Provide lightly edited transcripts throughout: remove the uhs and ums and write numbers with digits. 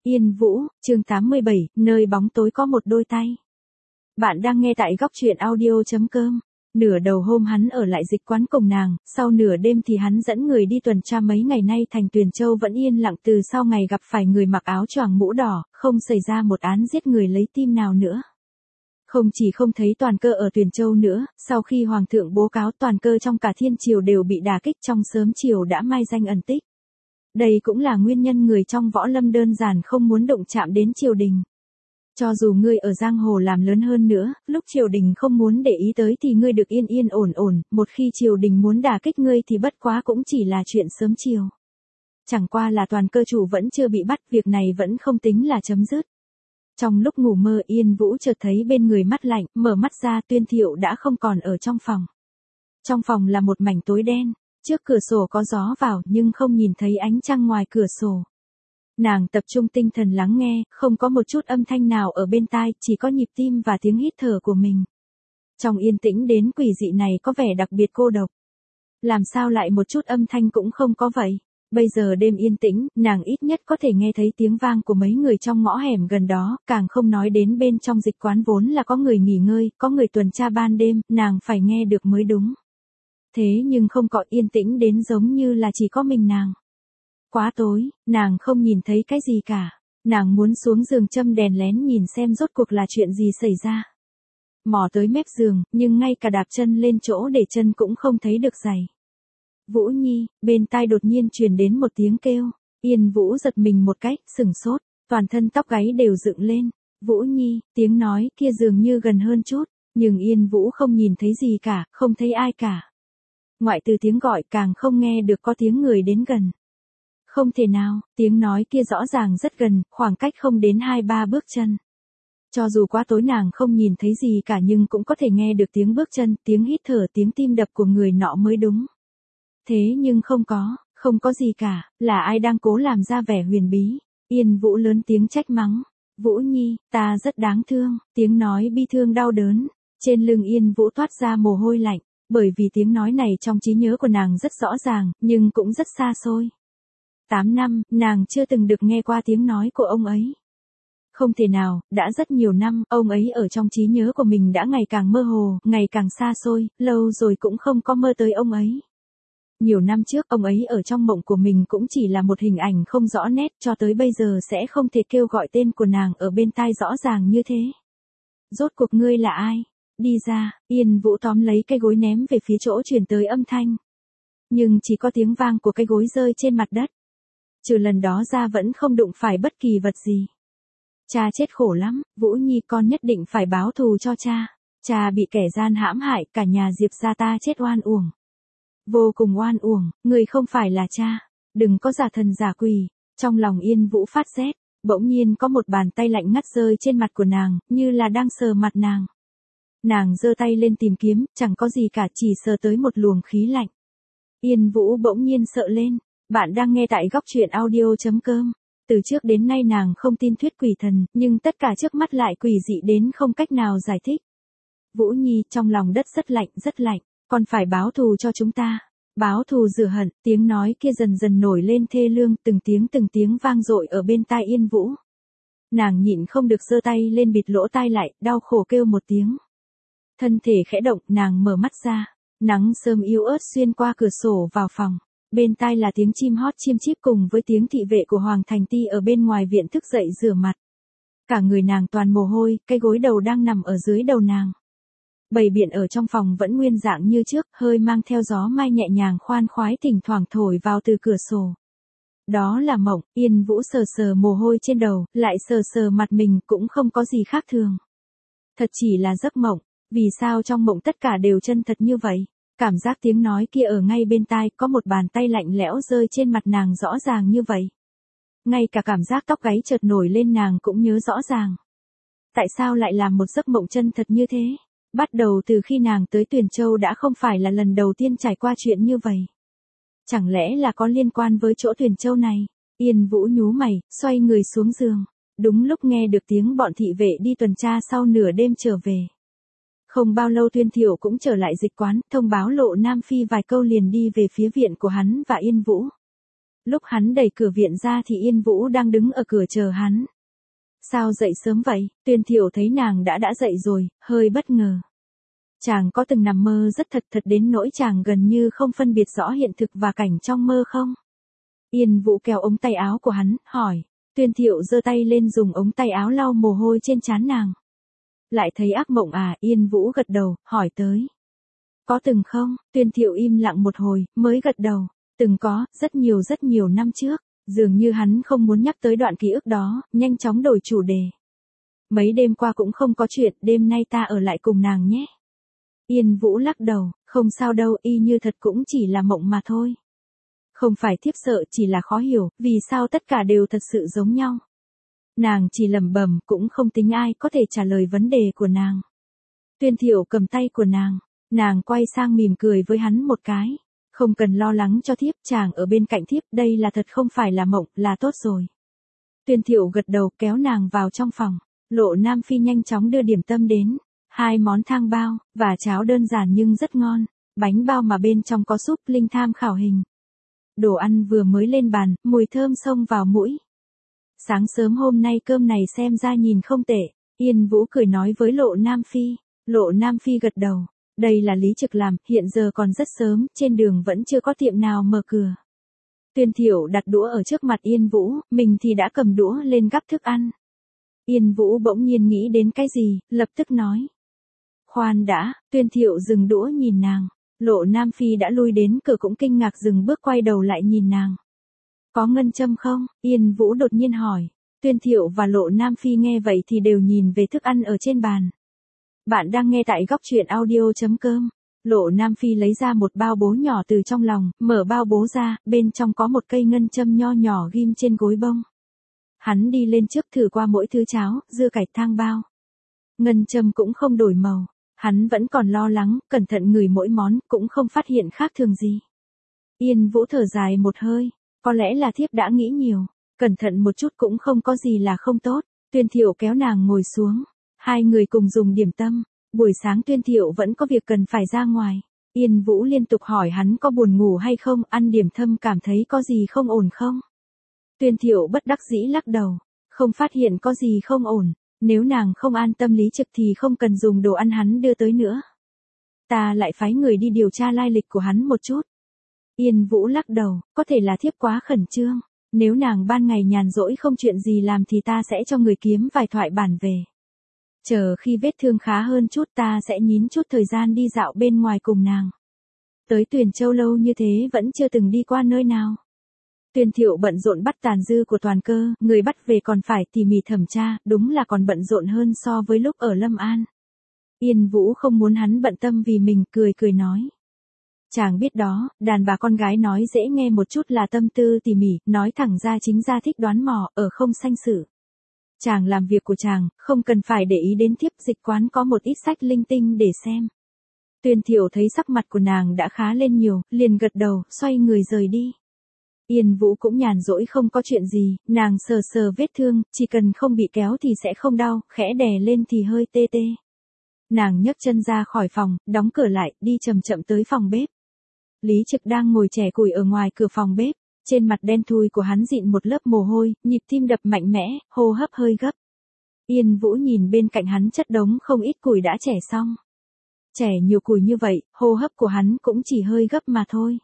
Yên Vũ, chương 87, nơi bóng tối có một đôi tay. Bạn đang nghe tại góc truyện audio.com. Nửa đầu hôm hắn ở lại dịch quán cùng nàng, sau nửa đêm thì hắn dẫn người đi tuần tra. Mấy ngày nay thành Tuyền Châu vẫn yên lặng từ sau ngày gặp phải người mặc áo choàng mũ đỏ, không xảy ra một án giết người lấy tim nào nữa. Không chỉ không thấy Toàn Cơ ở Tuyền Châu nữa, sau khi Hoàng thượng bố cáo Toàn Cơ trong cả thiên triều đều bị đả kích, trong sớm chiều đã mai danh ẩn tích. Đây cũng là nguyên nhân người trong võ lâm đơn giản không muốn động chạm đến triều đình. Cho dù ngươi ở giang hồ làm lớn hơn nữa, lúc triều đình không muốn để ý tới thì ngươi được yên yên ổn ổn, một khi triều đình muốn đả kích ngươi thì bất quá cũng chỉ là chuyện sớm chiều. Chẳng qua là Toàn Cơ chủ vẫn chưa bị bắt, việc này vẫn không tính là chấm dứt. Trong lúc ngủ mơ, Yên Vũ chợt thấy bên người mát lạnh, mở mắt ra Tuyên Thiệu đã không còn ở trong phòng. Trong phòng là một mảnh tối đen. Trước cửa sổ có gió vào nhưng không nhìn thấy ánh trăng ngoài cửa sổ. Nàng tập trung tinh thần lắng nghe, không có một chút âm thanh nào ở bên tai, chỉ có nhịp tim và tiếng hít thở của mình. Trong yên tĩnh đến quỷ dị này có vẻ đặc biệt cô độc. Làm sao lại một chút âm thanh cũng không có vậy? Bây giờ đêm yên tĩnh, nàng ít nhất có thể nghe thấy tiếng vang của mấy người trong ngõ hẻm gần đó, càng không nói đến bên trong dịch quán vốn là có người nghỉ ngơi, có người tuần tra ban đêm, nàng phải nghe được mới đúng. Thế nhưng không có, yên tĩnh đến giống như là chỉ có mình nàng. Quá tối, nàng không nhìn thấy cái gì cả. Nàng muốn xuống giường châm đèn lén nhìn xem rốt cuộc là chuyện gì xảy ra. Mò tới mép giường, nhưng ngay cả đạp chân lên chỗ để chân cũng không thấy được giày. Vũ Nhi, bên tai đột nhiên truyền đến một tiếng kêu. Yên Vũ giật mình một cách, sửng sốt, toàn thân tóc gáy đều dựng lên. Vũ Nhi, tiếng nói kia dường như gần hơn chút, nhưng Yên Vũ không nhìn thấy gì cả, không thấy ai cả. Ngoại trừ tiếng gọi càng không nghe được có tiếng người đến gần. Không thể nào, tiếng nói kia rõ ràng rất gần, khoảng cách không đến 2-3 bước chân. Cho dù quá tối nàng không nhìn thấy gì cả nhưng cũng có thể nghe được tiếng bước chân, tiếng hít thở, tiếng tim đập của người nọ mới đúng. Thế nhưng không có gì cả, là ai đang cố làm ra vẻ huyền bí. Yên Vũ lớn tiếng trách mắng. Vũ Nhi, ta rất đáng thương, tiếng nói bi thương đau đớn. Trên lưng Yên Vũ toát ra mồ hôi lạnh. Bởi vì tiếng nói này trong trí nhớ của nàng rất rõ ràng, nhưng cũng rất xa xôi. 8 năm, nàng chưa từng được nghe qua tiếng nói của ông ấy. Không thể nào, đã rất nhiều năm, ông ấy ở trong trí nhớ của mình đã ngày càng mơ hồ, ngày càng xa xôi, lâu rồi cũng không có mơ tới ông ấy. Nhiều năm trước, ông ấy ở trong mộng của mình cũng chỉ là một hình ảnh không rõ nét, cho tới bây giờ sẽ không thể kêu gọi tên của nàng ở bên tai rõ ràng như thế. Rốt cuộc ngươi là ai? Đi ra, Yên Vũ tóm lấy cây gối ném về phía chỗ truyền tới âm thanh. Nhưng chỉ có tiếng vang của cây gối rơi trên mặt đất. Trừ lần đó ra vẫn không đụng phải bất kỳ vật gì. Cha chết khổ lắm, Vũ Nhi con nhất định phải báo thù cho cha. Cha bị kẻ gian hãm hại, cả nhà Diệp gia ta chết oan uổng. Vô cùng oan uổng, người không phải là cha. Đừng có giả thần giả quỷ. Trong lòng Yên Vũ phát rét, bỗng nhiên có một bàn tay lạnh ngắt rơi trên mặt của nàng, như là đang sờ mặt nàng. Nàng giơ tay lên tìm kiếm, chẳng có gì cả, chỉ sờ tới một luồng khí lạnh. Yên Vũ bỗng nhiên sợ lên. Bạn đang nghe tại góc truyện audio.com. Từ trước đến nay nàng không tin thuyết quỷ thần, nhưng tất cả trước mắt lại quỷ dị đến không cách nào giải thích. Vũ Nhi, trong lòng đất rất lạnh, con phải báo thù cho chúng ta. Báo thù rửa hận, tiếng nói kia dần dần nổi lên thê lương, từng tiếng vang dội ở bên tai Yên Vũ. Nàng nhịn không được giơ tay lên bịt lỗ tai lại, đau khổ kêu một tiếng. Thân thể khẽ động, nàng mở mắt ra. Nắng sớm yếu ớt xuyên qua cửa sổ vào phòng. Bên tai là tiếng chim hót chim chíp cùng với tiếng thị vệ của Hoàng Thành Ti ở bên ngoài viện thức dậy rửa mặt. Cả người nàng toàn mồ hôi, cái gối đầu đang nằm ở dưới đầu nàng. Bầy biện ở trong phòng vẫn nguyên dạng như trước, hơi mang theo gió mai nhẹ nhàng khoan khoái thỉnh thoảng thổi vào từ cửa sổ. Đó là mộng, Yên Vũ sờ sờ mồ hôi trên đầu, lại sờ sờ mặt mình cũng không có gì khác thường. Thật chỉ là giấc mộng, vì sao trong mộng tất cả đều chân thật như vậy? Cảm giác tiếng nói kia ở ngay bên tai, có một bàn tay lạnh lẽo rơi trên mặt nàng rõ ràng như vậy. Ngay cả cảm giác tóc gáy chợt nổi lên nàng cũng nhớ rõ ràng. Tại sao lại làm một giấc mộng chân thật như thế? Bắt đầu từ khi nàng tới Tuyền Châu đã không phải là lần đầu tiên trải qua chuyện như vậy. Chẳng lẽ là có liên quan với chỗ Tuyền Châu này? Yên Vũ nhú mày, xoay người xuống giường. Đúng lúc nghe được tiếng bọn thị vệ đi tuần tra sau nửa đêm trở về. Không bao lâu Tuyên Thiệu cũng trở lại dịch quán, thông báo Lộ Nam Phi vài câu liền đi về phía viện của hắn và Yên Vũ. Lúc hắn đẩy cửa viện ra thì Yên Vũ đang đứng ở cửa chờ hắn. Sao dậy sớm vậy? Tuyên Thiệu thấy nàng đã dậy rồi, hơi bất ngờ. Chàng có từng nằm mơ rất thật đến nỗi chàng gần như không phân biệt rõ hiện thực và cảnh trong mơ không? Yên Vũ kéo ống tay áo của hắn, hỏi. Tuyên Thiệu giơ tay lên dùng ống tay áo lau mồ hôi trên trán nàng. Lại thấy ác mộng à? Yên Vũ gật đầu, hỏi tới. Có từng không? Tuyên Thiệu im lặng một hồi, mới gật đầu. Từng có, rất nhiều năm trước. Dường như hắn không muốn nhắc tới đoạn ký ức đó, nhanh chóng đổi chủ đề. Mấy đêm qua cũng không có chuyện, đêm nay ta ở lại cùng nàng nhé. Yên Vũ lắc đầu, không sao đâu, y như thật cũng chỉ là mộng mà thôi. Không phải thiếp sợ, chỉ là khó hiểu, vì sao tất cả đều thật sự giống nhau. Nàng chỉ lẩm bẩm, cũng không tính ai có thể trả lời vấn đề của nàng. Tuyên Thiệu cầm tay của nàng quay sang mỉm cười với hắn một cái. Không cần lo lắng cho thiếp, chàng ở bên cạnh thiếp, đây là thật không phải là mộng, là tốt rồi. Tuyên Thiệu gật đầu kéo nàng vào trong phòng. Lộ Nam Phi nhanh chóng đưa điểm tâm đến. 2 món thang bao, và cháo đơn giản nhưng rất ngon. Bánh bao mà bên trong có súp linh tham khảo hình. Đồ ăn vừa mới lên bàn, mùi thơm xông vào mũi. Sáng sớm hôm nay cơm này xem ra nhìn không tệ. Yên Vũ cười nói với Lộ Nam Phi. Lộ Nam Phi gật đầu. Đây là Lý Trực làm, hiện giờ còn rất sớm, trên đường vẫn chưa có tiệm nào mở cửa. Tuyên Thiệu đặt đũa ở trước mặt Yên Vũ, mình thì đã cầm đũa lên gắp thức ăn. Yên Vũ bỗng nhiên nghĩ đến cái gì, lập tức nói. Khoan đã, Tuyên Thiệu dừng đũa nhìn nàng. Lộ Nam Phi đã lui đến cửa cũng kinh ngạc dừng bước quay đầu lại nhìn nàng. Có ngân châm không? Yên Vũ đột nhiên hỏi. Tuyên Thiệu và Lộ Nam Phi nghe vậy thì đều nhìn về thức ăn ở trên bàn. Bạn đang nghe tại góc truyện audio.com. Lộ Nam Phi lấy ra một bao bố nhỏ từ trong lòng, mở bao bố ra, bên trong có một cây ngân châm nho nhỏ ghim trên gối bông. Hắn đi lên trước thử qua mỗi thứ cháo, dưa cải thang bao. Ngân châm cũng không đổi màu. Hắn vẫn còn lo lắng, cẩn thận ngửi mỗi món, cũng không phát hiện khác thường gì. Yên Vũ thở dài một hơi. Có lẽ là thiếp đã nghĩ nhiều. Cẩn thận một chút cũng không có gì là không tốt. Tuyên Thiệu kéo nàng ngồi xuống. 2 người cùng dùng điểm tâm. Buổi sáng Tuyên Thiệu vẫn có việc cần phải ra ngoài. Yên Vũ liên tục hỏi hắn có buồn ngủ hay không, ăn điểm tâm cảm thấy có gì không ổn không. Tuyên Thiệu bất đắc dĩ lắc đầu. Không phát hiện có gì không ổn. Nếu nàng không an tâm Lý Trực thì không cần dùng đồ ăn hắn đưa tới nữa. Ta lại phái người đi điều tra lai lịch của hắn một chút. Yên Vũ lắc đầu, có thể là thiếp quá khẩn trương. Nếu nàng ban ngày nhàn rỗi không chuyện gì làm thì ta sẽ cho người kiếm vài thoại bản về. Chờ khi vết thương khá hơn chút ta sẽ nhín chút thời gian đi dạo bên ngoài cùng nàng. Tới Tuyền Châu lâu như thế vẫn chưa từng đi qua nơi nào. Tuyên Thiệu bận rộn bắt tàn dư của toàn cơ, người bắt về còn phải tỉ mỉ thẩm tra, đúng là còn bận rộn hơn so với lúc ở Lâm An. Yên Vũ không muốn hắn bận tâm vì mình, cười nói. Chàng biết đó, đàn bà con gái nói dễ nghe một chút là tâm tư tỉ mỉ, nói thẳng ra chính ra thích đoán mò, ở không sanh sự. Chàng làm việc của chàng, không cần phải để ý đến thiếp, dịch quán có một ít sách linh tinh để xem. Tuyên Thiệu thấy sắc mặt của nàng đã khá lên nhiều, liền gật đầu, xoay người rời đi. Yên Vũ cũng nhàn rỗi không có chuyện gì, nàng sờ vết thương, chỉ cần không bị kéo thì sẽ không đau, khẽ đè lên thì hơi tê. Nàng nhấc chân ra khỏi phòng, đóng cửa lại, đi chậm chậm tới phòng bếp. Lý Trực đang ngồi chẻ củi ở ngoài cửa phòng bếp, trên mặt đen thui của hắn dịn một lớp mồ hôi, nhịp tim đập mạnh mẽ, hô hấp hơi gấp. Yên Vũ nhìn bên cạnh hắn chất đống không ít củi đã chẻ xong. Chẻ nhiều củi như vậy, hô hấp của hắn cũng chỉ hơi gấp mà thôi.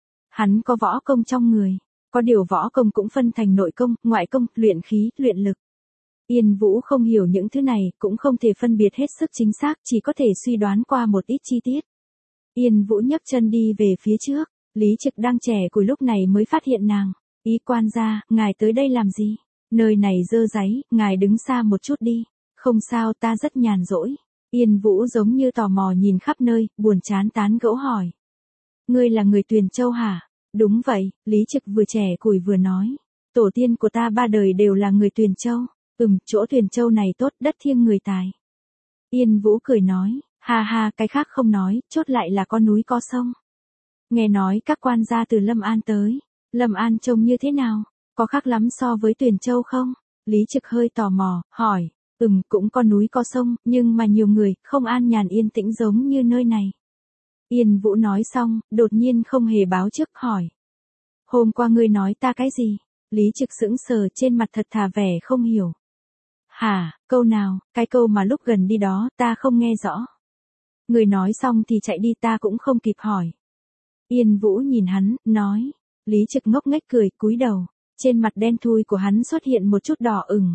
Hắn có võ công trong người, có điều võ công cũng phân thành nội công, ngoại công, luyện khí, luyện lực. Yên Vũ không hiểu những thứ này, cũng không thể phân biệt hết sức chính xác, chỉ có thể suy đoán qua một ít chi tiết. Yên Vũ nhấc chân đi về phía trước, Lý Trực đang chẻ củi lúc này mới phát hiện nàng. Ý quan gia, ngài tới đây làm gì? Nơi này dơ dáy, ngài đứng xa một chút đi. Không sao, ta rất nhàn rỗi. Yên Vũ giống như tò mò nhìn khắp nơi, buồn chán tán gẫu hỏi. Ngươi là người Tuyền Châu hả? Đúng vậy, Lý Trực vừa chẻ củi vừa nói. Tổ tiên của ta 3 đời đều là người Tuyền Châu. Chỗ Tuyền Châu này tốt, đất thiêng người tài. Yên Vũ cười nói, ha, cái khác không nói, chốt lại là có núi có sông. Nghe nói các quan gia từ Lâm An tới. Lâm An trông như thế nào? Có khác lắm so với Tuyền Châu không? Lý Trực hơi tò mò, hỏi. Cũng có núi có sông, nhưng mà nhiều người, không an nhàn yên tĩnh giống như nơi này. Yên Vũ nói xong, đột nhiên không hề báo trước hỏi. Hôm qua ngươi nói ta cái gì? Lý Trực sững sờ, trên mặt thật thà vẻ không hiểu. Hả, câu nào, cái câu mà lúc gần đi đó ta không nghe rõ. Người nói xong thì chạy đi, ta cũng không kịp hỏi. Yên Vũ nhìn hắn, nói. Lý Trực ngốc nghếch cười, cúi đầu. Trên mặt đen thui của hắn xuất hiện một chút đỏ ửng.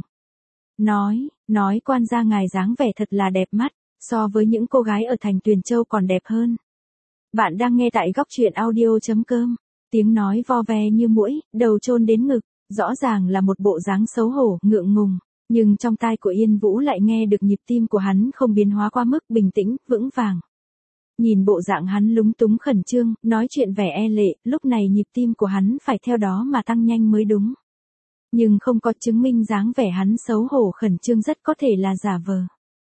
Nói quan gia ngài dáng vẻ thật là đẹp mắt, so với những cô gái ở thành Tuyền Châu còn đẹp hơn. Bạn đang nghe tại góc truyện audio.com. Tiếng nói vo ve như muỗi, đầu chôn đến ngực, rõ ràng là một bộ dáng xấu hổ, ngượng ngùng. Nhưng trong tai của Yên Vũ lại nghe được nhịp tim của hắn không biến hóa quá mức, bình tĩnh, vững vàng. Nhìn bộ dạng hắn lúng túng khẩn trương, nói chuyện vẻ e lệ, lúc này nhịp tim của hắn phải theo đó mà tăng nhanh mới đúng. Nhưng không có chứng minh dáng vẻ hắn xấu hổ khẩn trương rất có thể là giả vờ.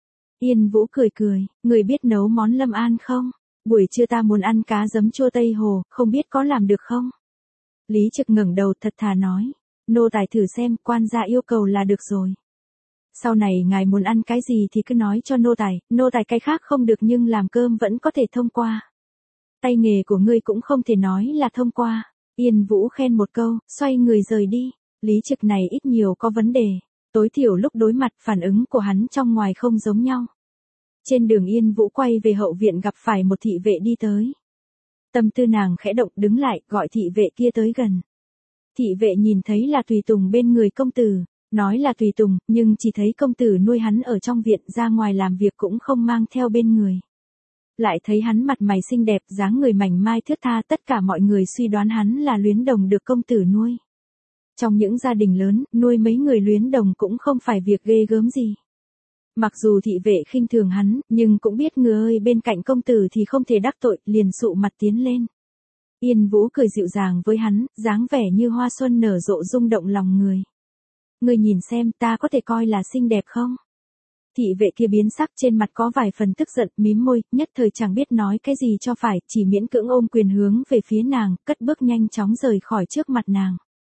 Yên Vũ cười, người biết nấu món Lâm An không? Buổi trưa ta muốn ăn cá giấm chua Tây Hồ, không biết có làm được không? Lý Trực ngẩng đầu thật thà nói. Nô tài thử xem, quan gia yêu cầu là được rồi. Sau này ngài muốn ăn cái gì thì cứ nói cho nô tài cái khác không được nhưng làm cơm vẫn có thể thông qua. Tay nghề của ngươi cũng không thể nói là thông qua. Yên Vũ khen một câu, xoay người rời đi. Lý Trực này ít nhiều có vấn đề. Tối thiểu lúc đối mặt phản ứng của hắn trong ngoài không giống nhau. Trên đường Yên Vũ quay về hậu viện gặp phải một thị vệ đi tới. Tâm tư nàng khẽ động, đứng lại, gọi thị vệ kia tới gần. Thị vệ nhìn thấy là tùy tùng bên người công tử, nói là tùy tùng, nhưng chỉ thấy công tử nuôi hắn ở trong viện, ra ngoài làm việc cũng không mang theo bên người. Lại thấy hắn mặt mày xinh đẹp, dáng người mảnh mai thướt tha, tất cả mọi người suy đoán hắn là luyến đồng được công tử nuôi. Trong những gia đình lớn, nuôi mấy người luyến đồng cũng không phải việc ghê gớm gì. Mặc dù thị vệ khinh thường hắn, nhưng cũng biết người ơi bên cạnh công tử thì không thể đắc tội, liền sụ mặt tiến lên. Yên Vũ cười dịu dàng với hắn, dáng vẻ như hoa xuân nở rộ rung động lòng người. Người nhìn xem ta có thể coi là xinh đẹp không? Thị vệ kia biến sắc, trên mặt có vài phần tức giận, mím môi, nhất thời chẳng biết nói cái gì cho phải, chỉ miễn cưỡng ôm quyền hướng về phía nàng, cất bước nhanh chóng rời khỏi trước mặt nàng.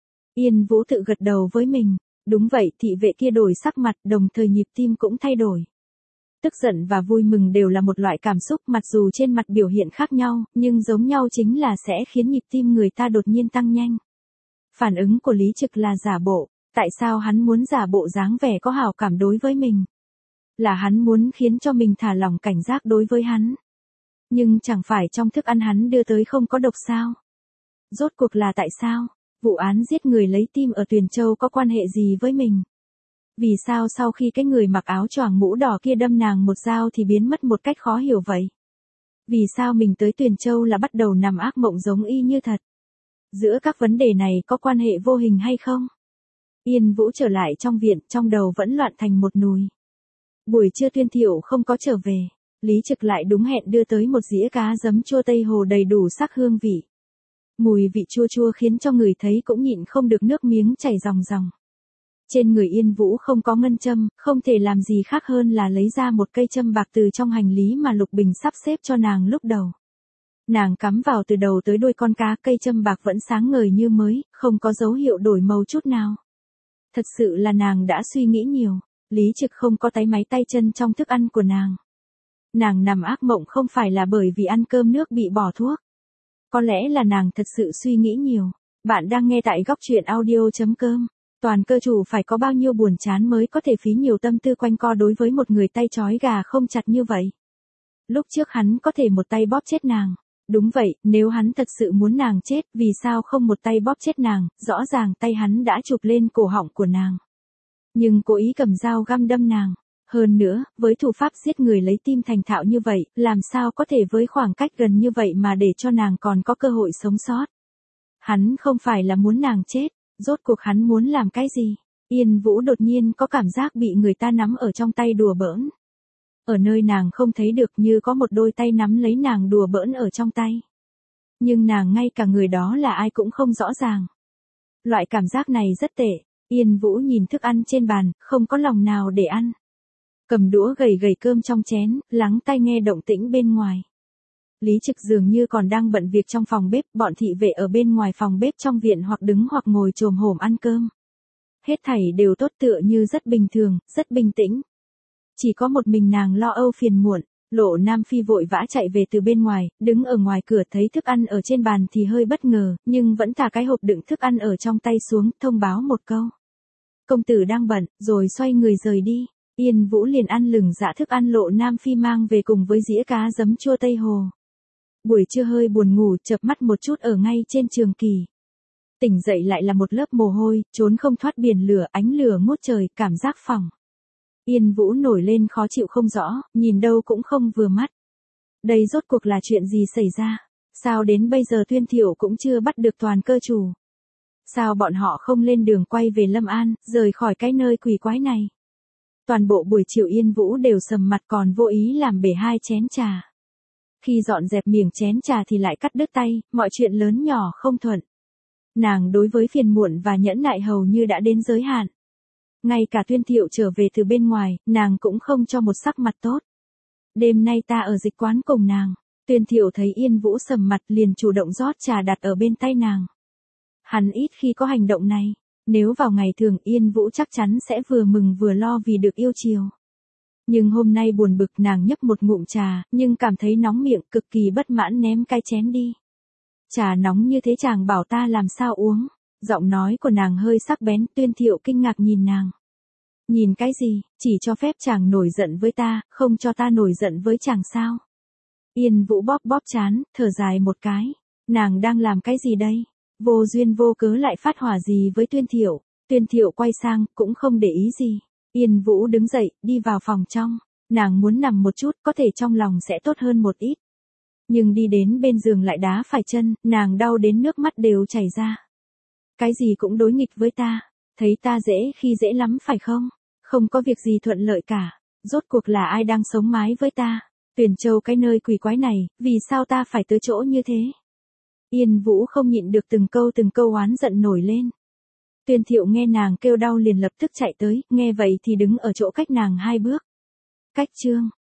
Yên Vũ tự gật đầu với mình. Đúng vậy, thị vệ kia đổi sắc mặt, đồng thời nhịp tim cũng thay đổi. Tức giận và vui mừng đều là một loại cảm xúc, mặc dù trên mặt biểu hiện khác nhau, nhưng giống nhau chính là sẽ khiến nhịp tim người ta đột nhiên tăng nhanh. Phản ứng của Lý Trực là giả bộ, tại sao hắn muốn giả bộ dáng vẻ có hảo cảm đối với mình? Là hắn muốn khiến cho mình thả lỏng cảnh giác đối với hắn. Nhưng chẳng phải trong thức ăn hắn đưa tới không có độc sao? Rốt cuộc là tại sao? Vụ án giết người lấy tim ở Tuyền Châu có quan hệ gì với mình? Vì sao sau khi cái người mặc áo choàng mũ đỏ kia đâm nàng một dao thì biến mất một cách khó hiểu vậy? Vì sao mình tới Tuyền Châu là bắt đầu nằm ác mộng giống y như thật? Giữa các vấn đề này có quan hệ vô hình hay không? Yên Vũ trở lại trong viện, trong đầu vẫn loạn thành một nùi. Buổi trưa Tuyên Thiệu không có trở về, Lý Trực lại đúng hẹn đưa tới một dĩa cá giấm chua Tây Hồ đầy đủ sắc hương vị. Mùi vị chua chua khiến cho người thấy cũng nhịn không được nước miếng chảy ròng ròng. Trên người Yên Vũ không có ngân châm, không thể làm gì khác hơn là lấy ra một cây châm bạc từ trong hành lý mà Lục Bình sắp xếp cho nàng lúc đầu. Nàng cắm vào từ đầu tới đuôi con cá, cây châm bạc vẫn sáng ngời như mới, không có dấu hiệu đổi màu chút nào. Thật sự là nàng đã suy nghĩ nhiều, Lý Trực không có táy máy tay chân trong thức ăn của nàng. Nàng nằm ác mộng không phải là bởi vì ăn cơm nước bị bỏ thuốc. Có lẽ là nàng thật sự suy nghĩ nhiều. Bạn đang nghe tại góc truyện audio.com. Toàn cơ chủ phải có bao nhiêu buồn chán mới có thể phí nhiều tâm tư quanh co đối với một người tay trói gà không chặt như vậy. Lúc trước hắn có thể một tay bóp chết nàng. Đúng vậy, nếu hắn thật sự muốn nàng chết, vì sao không một tay bóp chết nàng, rõ ràng tay hắn đã chụp lên cổ họng của nàng. Nhưng cố ý cầm dao găm đâm nàng. Hơn nữa, với thủ pháp giết người lấy tim thành thạo như vậy, làm sao có thể với khoảng cách gần như vậy mà để cho nàng còn có cơ hội sống sót. Hắn không phải là muốn nàng chết, rốt cuộc hắn muốn làm cái gì? Yên Vũ đột nhiên có cảm giác bị người ta nắm ở trong tay đùa bỡn. Ở nơi nàng không thấy được, như có một đôi tay nắm lấy nàng đùa bỡn ở trong tay. Nhưng nàng ngay cả người đó là ai cũng không rõ ràng. Loại cảm giác này rất tệ. Yên Vũ nhìn thức ăn trên bàn, không có lòng nào để ăn. Cầm đũa gầy cơm trong chén, lắng tai nghe động tĩnh bên ngoài. Lý Trực dường như còn đang bận việc trong phòng bếp, bọn thị vệ ở bên ngoài phòng bếp trong viện hoặc đứng hoặc ngồi chồm hổm ăn cơm. Hết thảy đều tốt, tựa như rất bình thường, rất bình tĩnh. Chỉ có một mình nàng lo âu phiền muộn. Lộ Nam Phi vội vã chạy về từ bên ngoài, đứng ở ngoài cửa thấy thức ăn ở trên bàn thì hơi bất ngờ, nhưng vẫn thả cái hộp đựng thức ăn ở trong tay xuống, thông báo một câu. Công tử đang bận, rồi xoay người rời đi. Yên Vũ liền ăn lừng dạ thức ăn Lộ Nam Phi mang về cùng với dĩa cá giấm chua Tây Hồ. Buổi trưa hơi buồn ngủ, chợp mắt một chút ở ngay trên trường kỳ. Tỉnh dậy lại là một lớp mồ hôi, trốn không thoát biển lửa, ánh lửa ngút trời, cảm giác phỏng. Yên Vũ nổi lên khó chịu không rõ, nhìn đâu cũng không vừa mắt. Đây rốt cuộc là chuyện gì xảy ra? Sao đến bây giờ Tuyên Thiệu cũng chưa bắt được Toàn Cơ chủ? Sao bọn họ không lên đường quay về Lâm An, rời khỏi cái nơi quỷ quái này? Toàn bộ buổi chiều Yên Vũ đều sầm mặt còn vô ý làm bể 2 chén trà. Khi dọn dẹp miếng chén trà thì lại cắt đứt tay, mọi chuyện lớn nhỏ không thuận. Nàng đối với phiền muộn và nhẫn nại hầu như đã đến giới hạn. Ngay cả Tuyên Thiệu trở về từ bên ngoài, nàng cũng không cho một sắc mặt tốt. Đêm nay ta ở dịch quán cùng nàng. Tuyên Thiệu thấy Yên Vũ sầm mặt liền chủ động rót trà đặt ở bên tay nàng. Hắn ít khi có hành động này. Nếu vào ngày thường Yên Vũ chắc chắn sẽ vừa mừng vừa lo vì được yêu chiều. Nhưng hôm nay buồn bực nàng nhấp một ngụm trà, nhưng cảm thấy nóng miệng cực kỳ bất mãn ném cái chén đi. Trà nóng như thế chàng bảo ta làm sao uống. Giọng nói của nàng hơi sắc bén. Tuyên Thiệu kinh ngạc nhìn nàng. Nhìn cái gì, chỉ cho phép chàng nổi giận với ta, không cho ta nổi giận với chàng sao? Yên Vũ bóp bóp trán, thở dài một cái. Nàng đang làm cái gì đây? Vô duyên vô cớ lại phát hỏa gì với Tuyên Thiệu? Tuyên Thiệu quay sang, cũng không để ý gì. Yên Vũ đứng dậy, đi vào phòng trong. Nàng muốn nằm một chút, có thể trong lòng sẽ tốt hơn một ít. Nhưng đi đến bên giường lại đá phải chân, nàng đau đến nước mắt đều chảy ra. Cái gì cũng đối nghịch với ta. Thấy ta dễ khi dễ lắm phải không? Không có việc gì thuận lợi cả. Rốt cuộc là ai đang sống mái với ta? Tuyền Châu cái nơi quỷ quái này, vì sao ta phải tới chỗ như thế? Yên Vũ không nhịn được từng câu oán giận nổi lên. Tuyên Thiệu nghe nàng kêu đau liền lập tức chạy tới, nghe vậy thì đứng ở chỗ cách nàng 2 bước. Cách chương